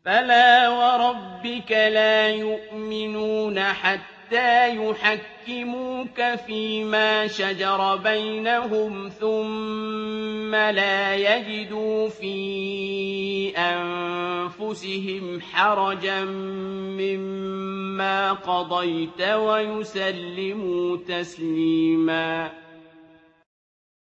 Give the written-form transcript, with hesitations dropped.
فَلَا وَرَبِّكَ لَا يُؤْمِنُونَ حَتَّىٰ يُحَكِّمُوكَ فِيمَا شَجَرَ بَيْنَهُمْ ثُمَّ لَا يَجِدُوا فِي أَنفُسِهِمْ حَرَجًا مِّمَّا قَضَيْتَ وَيُسَلِّمُوا تَسْلِيمًا